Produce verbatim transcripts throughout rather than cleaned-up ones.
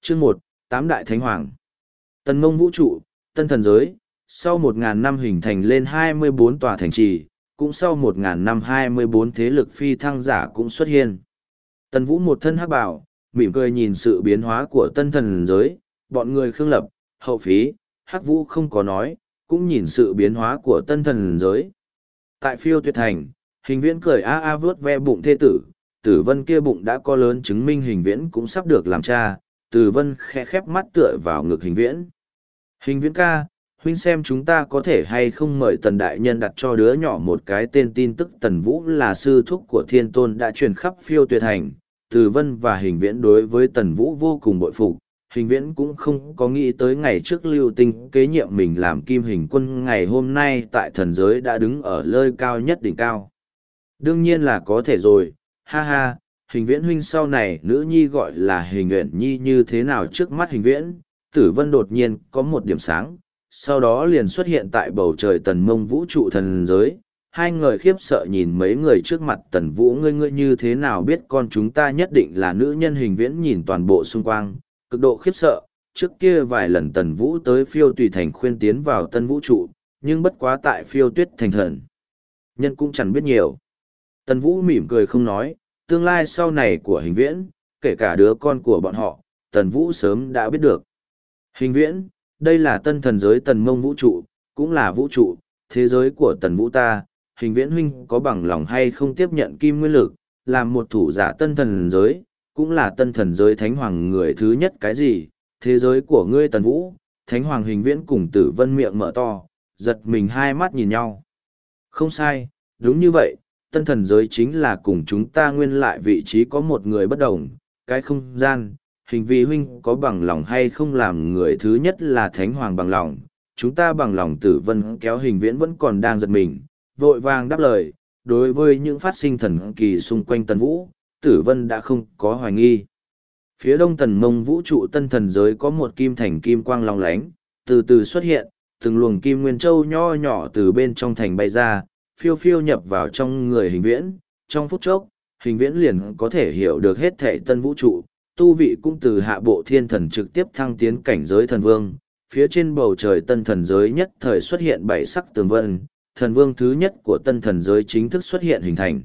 Chương một, Tám Đại Thánh Hoàng. Tần Mông vũ trụ, tân thần giới, sau một ngàn năm hình thành lên hai mươi bốn tòa thành trì, cũng sau một ngàn năm hai mươi bốn thế lực phi thăng giả cũng xuất hiện. Tần Vũ một thân hắc bảo, mỉm cười nhìn sự biến hóa của tân thần giới, bọn người Khương Lập, Hậu Phí, Hắc Vũ không có nói, cũng nhìn sự biến hóa của tân thần giới. Tại phiêu tuyệt thành, Hình Viễn cười a a vớt ve bụng thê tử, Tử Vân kia bụng đã có lớn chứng minh Hình Viễn cũng sắp được làm cha. Tử Vân khẽ khép mắt tựa vào ngực Hình Viễn. Hình Viễn ca, huynh xem chúng ta có thể hay không mời Tần Đại Nhân đặt cho đứa nhỏ một cái tên. Tin tức Tần Vũ là sư thúc của Thiên Tôn đã truyền khắp phiêu tuyệt thành. Tử Vân và Hình Viễn đối với Tần Vũ vô cùng bội phục. Hình Viễn cũng không có nghĩ tới ngày trước Lưu Tinh kế nhiệm mình làm Kim Hình Quân, ngày hôm nay tại thần giới đã đứng ở nơi cao nhất đỉnh cao. Đương nhiên là có thể rồi, ha ha. Hình Viễn huynh sau này nữ nhi gọi là Hình Uyển Nhi như thế nào? Trước mắt Hình Viễn, Tử Vân đột nhiên có một điểm sáng, sau đó liền xuất hiện tại bầu trời Tần Mông vũ trụ thần giới. Hai người khiếp sợ nhìn mấy người trước mặt. Tần Vũ, ngươi ngươi như thế nào biết con chúng ta nhất định là nữ nhân? Hình Viễn nhìn toàn bộ xung quanh, cực độ khiếp sợ. Trước kia vài lần Tần Vũ tới phiêu tùy thành khuyên tiến vào tân vũ trụ, nhưng bất quá tại phiêu tuyết thành thần nhân cũng chẳng biết nhiều. Tần Vũ mỉm cười không nói, tương lai sau này của Hình Viễn, kể cả đứa con của bọn họ, Tần Vũ sớm đã biết được. Hình Viễn, đây là tân thần giới Tần Mông vũ trụ, cũng là vũ trụ, thế giới của Tần Vũ ta. Hình Viễn huynh có bằng lòng hay không tiếp nhận kim nguyên lực, làm một thủ giả tân thần giới, cũng là tân thần giới Thánh Hoàng người thứ nhất? Cái gì? Thế giới của ngươi Tần Vũ? Thánh Hoàng? Hình Viễn cùng Tử Vân miệng mở to, giật mình hai mắt nhìn nhau. Không sai, đúng như vậy. Tân thần giới chính là cùng chúng ta nguyên lại vị trí có một người bất đồng, cái không gian. Hình vi huynh có bằng lòng hay không làm người thứ nhất là Thánh Hoàng? Bằng lòng, chúng ta bằng lòng. Tử Vân kéo Hình Viễn vẫn còn đang giật mình, vội vàng đáp lời. Đối với những phát sinh thần kỳ xung quanh Tần Vũ, Tử Vân đã không có hoài nghi. Phía đông Tần Mông vũ trụ tân thần giới có một kim thành kim quang long lánh, từ từ xuất hiện, từng luồng kim nguyên châu nho nhỏ từ bên trong thành bay ra, phiêu phiêu nhập vào trong người Hình Viễn. Trong phút chốc, Hình Viễn liền có thể hiểu được hết thảy tân vũ trụ, tu vị cũng từ hạ bộ thiên thần trực tiếp thăng tiến cảnh giới thần vương. Phía trên bầu trời tân thần giới nhất thời xuất hiện bảy sắc tường vân, thần vương thứ nhất của tân thần giới chính thức xuất hiện hình thành.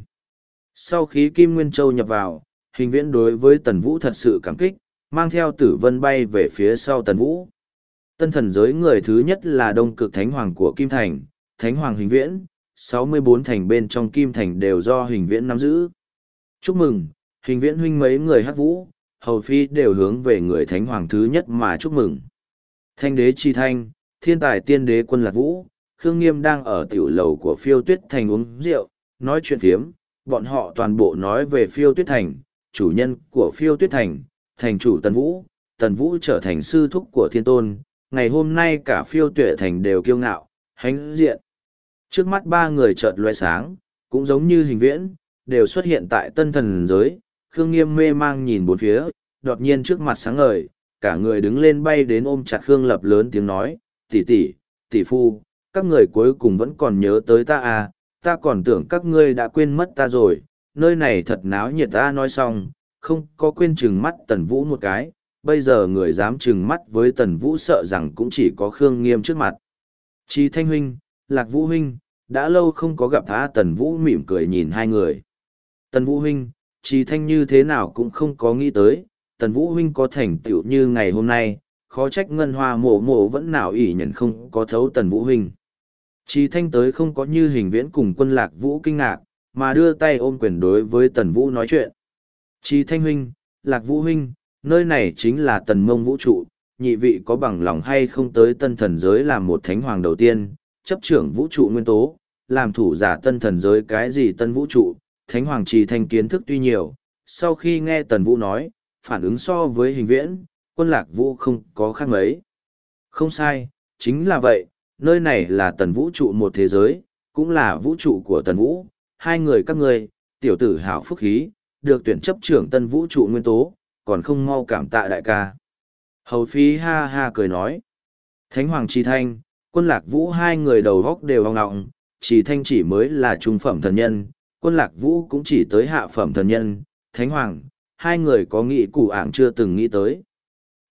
Sau khi Kim Nguyên Châu nhập vào, Hình Viễn đối với Tần Vũ thật sự cảm kích, mang theo Tử Vân bay về phía sau Tần Vũ. Tân thần giới người thứ nhất là Đông Cực Thánh Hoàng của Kim Thành, Thánh Hoàng Hình Viễn, sáu mươi bốn thành bên trong Kim Thành đều do Hình Viễn nắm giữ. Chúc mừng, Hình Viễn huynh. Mấy người Hắc Vũ, Hầu Phi đều hướng về người Thánh Hoàng thứ nhất mà chúc mừng. Thanh đế Chi Thanh, thiên tài tiên đế Quân Lạc Vũ, Khương Nghiêm đang ở tiểu lầu của phiêu tuyết thành uống rượu, nói chuyện phiếm. Bọn họ toàn bộ nói về phiêu tuyết thành, chủ nhân của phiêu tuyết thành, thành chủ Tần Vũ. Tần Vũ trở thành sư thúc của Thiên Tôn, ngày hôm nay cả phiêu tuệ thành đều kiêu ngạo, hãnh diện. Trước mắt ba người chợt loe sáng, cũng giống như Hình Viễn, đều xuất hiện tại tân thần giới. Khương Nghiêm mê mang nhìn bốn phía, đột nhiên trước mặt sáng ngời, cả người đứng lên bay đến ôm chặt Khương Lập, lớn tiếng nói, tỷ tỷ, tỷ phu, các người cuối cùng vẫn còn nhớ tới ta à, ta còn tưởng các ngươi đã quên mất ta rồi, nơi này thật náo nhiệt. Ta nói xong, không có quên trừng mắt Tần Vũ một cái, bây giờ người dám trừng mắt với Tần Vũ sợ rằng cũng chỉ có Khương Nghiêm trước mặt. Chi Thanh huynh, Lạc Vũ huynh, đã lâu không có gặp. Tha Tần Vũ mỉm cười nhìn hai người. Tần Vũ huynh, Chi Thanh như thế nào cũng không có nghĩ tới, Tần Vũ huynh có thành tựu như ngày hôm nay, khó trách Ngân Hoa mộ mộ vẫn nào ỷ nhận không có thấu Tần Vũ huynh. Chi Thanh tới không có như Hình Viễn cùng Quân Lạc Vũ kinh ngạc, mà đưa tay ôm quyền đối với Tần Vũ nói chuyện. Chi Thanh huynh, Lạc Vũ huynh, nơi này chính là Tần Mông vũ trụ, nhị vị có bằng lòng hay không tới tân thần giới làm một thánh hoàng đầu tiên, chấp trưởng vũ trụ nguyên tố, làm thủ giả tân thần giới? Cái gì tân vũ trụ? Thánh Hoàng Chi Thanh kiến thức tuy nhiều, sau khi nghe Tần Vũ nói, phản ứng so với Hình Viễn, Quân Lạc Vũ không có khác mấy. Không sai, chính là vậy, nơi này là Tần vũ trụ một thế giới, cũng là vũ trụ của Tần Vũ. Hai người các ngươi, tiểu tử hảo phúc khí, được tuyển chấp trưởng tân vũ trụ nguyên tố, còn không mau cảm tạ đại ca. Hầu Phi ha ha cười nói. Thánh Hoàng Chi Thanh, Quân Lạc Vũ hai người đầu góc đều hoang ngọng, Chi Thanh chỉ mới là trung phẩm thần nhân, Quân Lạc Vũ cũng chỉ tới hạ phẩm thần nhân. Thánh Hoàng, hai người có nghĩ cụ ảng chưa từng nghĩ tới.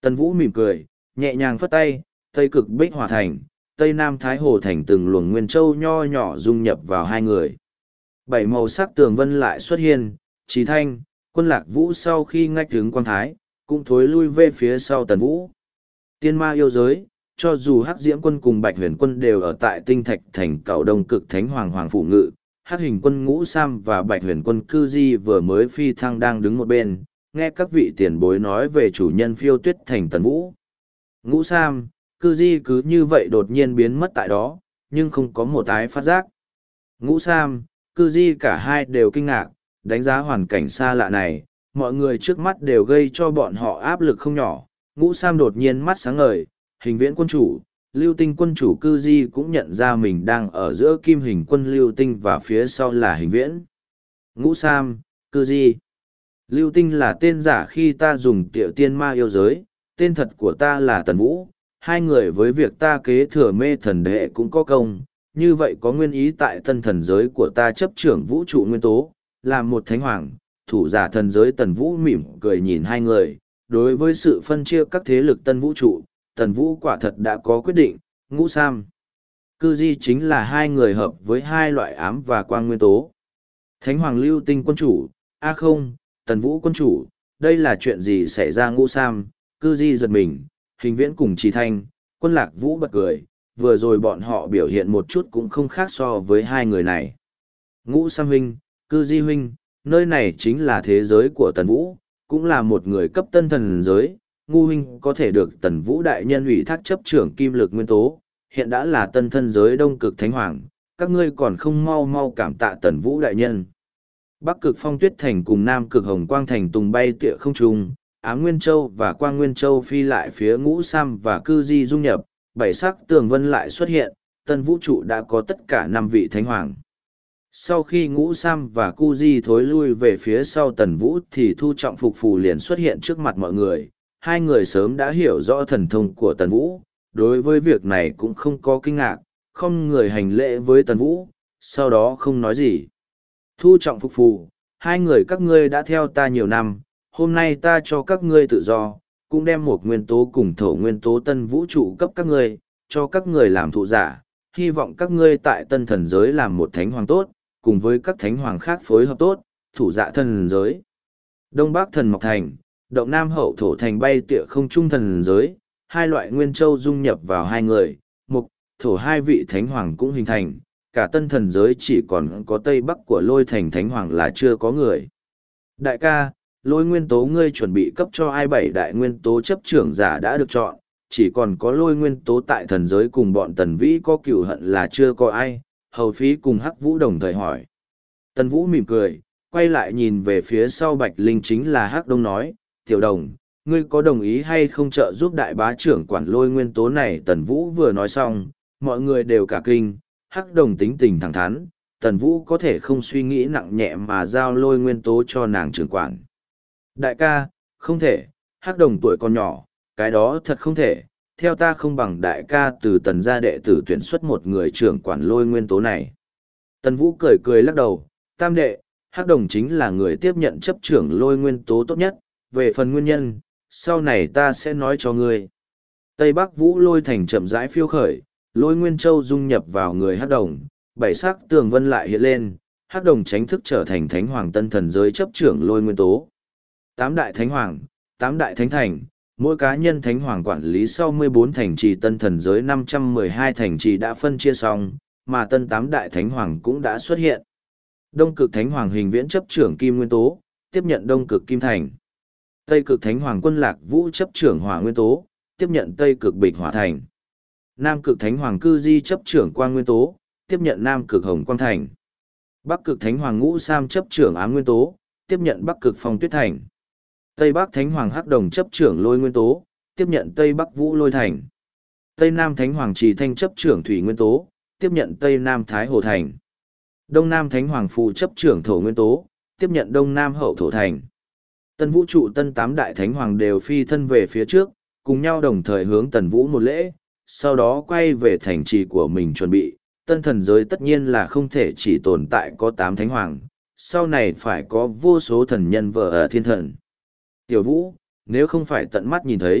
Tần Vũ mỉm cười, nhẹ nhàng phất tay, Tây Cực Bích Hỏa Thành, Tây Nam Thái Hồ Thành từng luồng nguyên châu nho nhỏ dung nhập vào hai người. Bảy màu sắc tường vân lại xuất hiện, Trí Thanh, Quân Lạc Vũ sau khi ngách hướng Quang Thái, cũng thối lui về phía sau Tần Vũ. Tiên ma yêu giới, cho dù Hắc Diễm Quân cùng Bạch Huyền Quân đều ở tại Tinh Thạch Thành Cẩu Đông Cực Thánh Hoàng Hoàng Phủ Ngự, Hắc Hình Quân Ngũ Sam và Bạch Huyền Quân Cư Di vừa mới phi thăng đang đứng một bên, nghe các vị tiền bối nói về chủ nhân Phiêu Tuyết Thành Tần Vũ. Ngũ Sam, Cư Di cứ như vậy đột nhiên biến mất tại đó, nhưng không có một ái phát giác. Ngũ Sam, Cư Di cả hai đều kinh ngạc, đánh giá hoàn cảnh xa lạ này, mọi người trước mắt đều gây cho bọn họ áp lực không nhỏ. Ngũ Sam đột nhiên mắt sáng ngời, Hình Viễn quân chủ, Lưu Tinh quân chủ Cư Di cũng nhận ra mình đang ở giữa Kim Hình quân Lưu Tinh và phía sau là Hình Viễn. Ngũ Sam, Cư Di. Lưu Tinh là tên giả khi ta dùng Tiểu Tiên Ma yêu giới, tên thật của ta là Tần Vũ. Hai người với việc ta kế thừa mê thần đệ cũng có công, như vậy có nguyên ý tại tân thần giới của ta chấp trưởng vũ trụ nguyên tố, làm một thánh hoàng, thủ giả thần giới. Tần Vũ mỉm cười nhìn hai người, đối với sự phân chia các thế lực tân vũ trụ, Tần Vũ quả thật đã có quyết định. Ngũ Sam, Cư Di chính là hai người hợp với hai loại ám và quang nguyên tố. Thánh Hoàng Lưu Tinh quân chủ, a không, Tần Vũ quân chủ, đây là chuyện gì xảy ra? Ngũ Sam, Cư Di giật mình, Hình Viễn cùng Trí Thanh, Quân Lạc Vũ bật cười, vừa rồi bọn họ biểu hiện một chút cũng không khác so với hai người này. Ngũ Sam huynh, Cư Di huynh, nơi này chính là thế giới của Tần Vũ, cũng là một người cấp tân thần giới. Ngu huynh có thể được Tần Vũ đại nhân ủy thác chấp trưởng kim lực nguyên tố, hiện đã là tân thân giới Đông Cực Thánh Hoàng, các ngươi còn không mau mau cảm tạ Tần Vũ đại nhân. Bắc Cực Phong Tuyết Thành cùng Nam Cực Hồng Quang Thành tùng bay tựa không trung, Á Nguyên Châu và Quang Nguyên Châu phi lại phía Ngũ Sam và Cư Di dung nhập, bảy sắc tường vân lại xuất hiện, tân vũ trụ đã có tất cả năm vị thánh hoàng. Sau khi Ngũ Sam và Cư Di thối lui về phía sau Tần Vũ thì Thu Trọng Phục Phù liền xuất hiện trước mặt mọi người. Hai người sớm đã hiểu rõ thần thông của Tần Vũ, đối với việc này cũng không có kinh ngạc, không người hành lễ với Tần Vũ, sau đó không nói gì. Thu Trọng Phục Phù, hai người các ngươi đã theo ta nhiều năm, hôm nay ta cho các ngươi tự do, cũng đem một nguyên tố cùng thổ nguyên tố tân vũ trụ cấp các ngươi, cho các ngươi làm thụ giả, hy vọng các ngươi tại tân thần giới làm một thánh hoàng tốt, cùng với các thánh hoàng khác phối hợp tốt, thủ dạ thần giới. Đông Bắc Thần Mộc Thành, Động Nam Hậu Thổ Thành bay tựa không trung thần giới, hai loại nguyên châu dung nhập vào hai người, mục, thổ hai vị thánh hoàng cũng hình thành, cả tân thần giới chỉ còn có Tây Bắc của Lôi Thành thánh hoàng là chưa có người. Đại ca, lôi nguyên tố ngươi chuẩn bị cấp cho ai? Bảy đại nguyên tố chấp trưởng giả đã được chọn, chỉ còn có lôi nguyên tố tại thần giới cùng bọn Tần Vĩ có cửu hận là chưa có ai. Hầu Phí cùng Hắc Vũ đồng thời hỏi. Tần Vũ mỉm cười, quay lại nhìn về phía sau Bạch Linh chính là Hắc Đông nói, Tiểu Đồng, ngươi có đồng ý hay không trợ giúp đại bá trưởng quản lôi nguyên tố này? Tần Vũ vừa nói xong, mọi người đều cả kinh. Hắc Đồng tính tình thẳng thắn, Tần Vũ có thể không suy nghĩ nặng nhẹ mà giao lôi nguyên tố cho nàng trưởng quản. Đại ca, không thể, Hắc Đồng tuổi còn nhỏ, cái đó thật không thể, theo ta không bằng đại ca từ Tần gia đệ tử tuyển xuất một người trưởng quản lôi nguyên tố này. Tần Vũ cười cười lắc đầu, tam đệ, Hắc Đồng chính là người tiếp nhận chấp trưởng lôi nguyên tố tốt nhất, về phần nguyên nhân, sau này ta sẽ nói cho ngươi. Tây Bắc Vũ Lôi Thành chậm rãi phiêu khởi, lôi nguyên châu dung nhập vào người Hắc Đồng, bảy sắc tường vân lại hiện lên, Hắc Đồng chính thức trở thành thánh hoàng tân thần giới chấp trưởng lôi nguyên tố. Tám đại thánh hoàng, tám đại thánh thành, mỗi cá nhân thánh hoàng quản lý sau mười bốn thành trì tân thần giới năm trăm mười hai thành trì đã phân chia xong, mà tân tám đại thánh hoàng cũng đã xuất hiện. Đông Cực Thánh Hoàng Hình Viễn chấp trưởng kim nguyên tố, tiếp nhận Đông Cực Kim Thành. Tây Cực Thánh Hoàng Quân Lạc Vũ chấp trưởng hỏa nguyên tố, tiếp nhận Tây Cực Bịch Hỏa Thành. Nam Cực Thánh Hoàng Cư Di chấp trưởng quang nguyên tố, tiếp nhận Nam Cực Hồng Quang Thành. Bắc Cực Thánh Hoàng Ngũ Sam chấp trưởng ám nguyên tố, tiếp nhận Bắc Cực Phong Tuyết Thành. Tây Bắc Thánh Hoàng Hắc Đồng chấp trưởng lôi nguyên tố, tiếp nhận Tây Bắc Vũ Lôi Thành. Tây Nam Thánh Hoàng Trì Thanh chấp trưởng thủy nguyên tố, tiếp nhận Tây Nam Thái Hồ Thành. Đông Nam Thánh Hoàng Phù chấp trưởng thổ nguyên tố, tiếp nhận Đông Nam Hậu Thổ Thành. Tân vũ trụ tân tám đại thánh hoàng đều phi thân về phía trước, cùng nhau đồng thời hướng Tần Vũ một lễ, sau đó quay về thành trì của mình chuẩn bị. Tân thần giới tất nhiên là không thể chỉ tồn tại có tám thánh hoàng, sau này phải có vô số thần nhân vợ ở thiên thần. Tiểu Vũ, nếu không phải tận mắt nhìn thấy,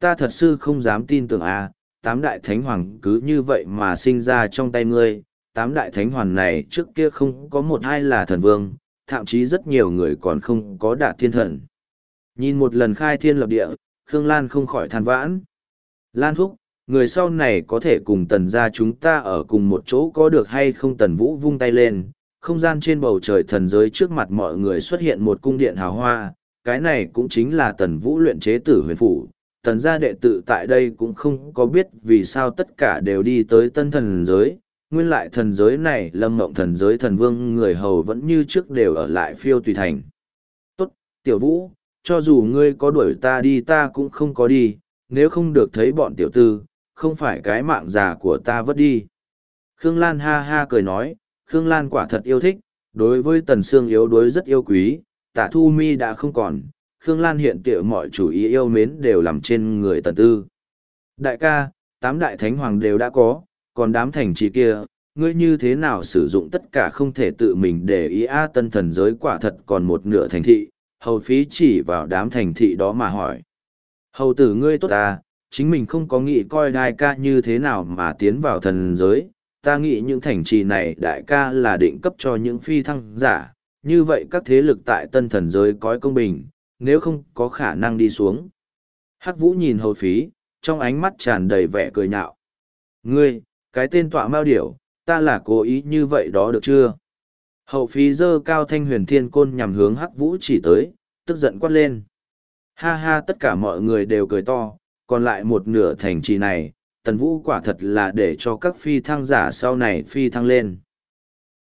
ta thật sự không dám tin tưởng à, tám đại thánh hoàng cứ như vậy mà sinh ra trong tay ngươi, tám đại thánh hoàng này trước kia không có một ai là thần vương, thậm chí rất nhiều người còn không có đạt thiên thần. Nhìn một lần khai thiên lập địa, Khương Lan không khỏi than vãn. Lan thúc, người sau này có thể cùng tần gia chúng ta ở cùng một chỗ có được hay không? Tần Vũ vung tay lên, không gian trên bầu trời thần giới trước mặt mọi người xuất hiện một cung điện hào hoa, cái này cũng chính là Tần Vũ luyện chế tử huyền phủ. Tần gia đệ tử tại đây cũng không có biết vì sao tất cả đều đi tới tân thần giới, nguyên lại thần giới này Lâm Mộng thần giới thần vương người hầu vẫn như trước đều ở lại Phiêu Tùy Thành. Tốt, Tiểu Vũ, cho dù ngươi có đuổi ta đi ta cũng không có đi, nếu không được thấy bọn tiểu tư, không phải cái mạng già của ta vất đi. Khương Lan ha ha cười nói, Khương Lan quả thật yêu thích, đối với Tần Sương yếu đuối rất yêu quý, Tả Thu Mi đã không còn, Khương Lan hiện tiệu mọi chủ ý yêu mến đều nằm trên người Tần Tư. Đại ca, tám đại thánh hoàng đều đã có, còn đám thành trì kia, ngươi như thế nào sử dụng tất cả không thể tự mình để ý a tân thần giới quả thật còn một nửa thành thị, hầu phí chỉ vào đám thành thị đó mà hỏi. Hầu tử ngươi tốt ta, chính mình không có nghĩ coi đại ca như thế nào mà tiến vào thần giới, ta nghĩ những thành trì này đại ca là định cấp cho những phi thăng giả, như vậy các thế lực tại tân thần giới có công bình, nếu không có khả năng đi xuống. Hắc Vũ nhìn hầu phí, trong ánh mắt tràn đầy vẻ cười nhạo. Ngươi, cái tên tọa mao điểu, ta là cố ý như vậy đó được chưa? Hậu phí giơ cao thanh huyền thiên côn nhằm hướng Hắc Vũ chỉ tới, tức giận quát lên. Ha ha, tất cả mọi người đều cười to, còn lại một nửa thành trì này, Tần Vũ quả thật là để cho các phi thăng giả sau này phi thăng lên.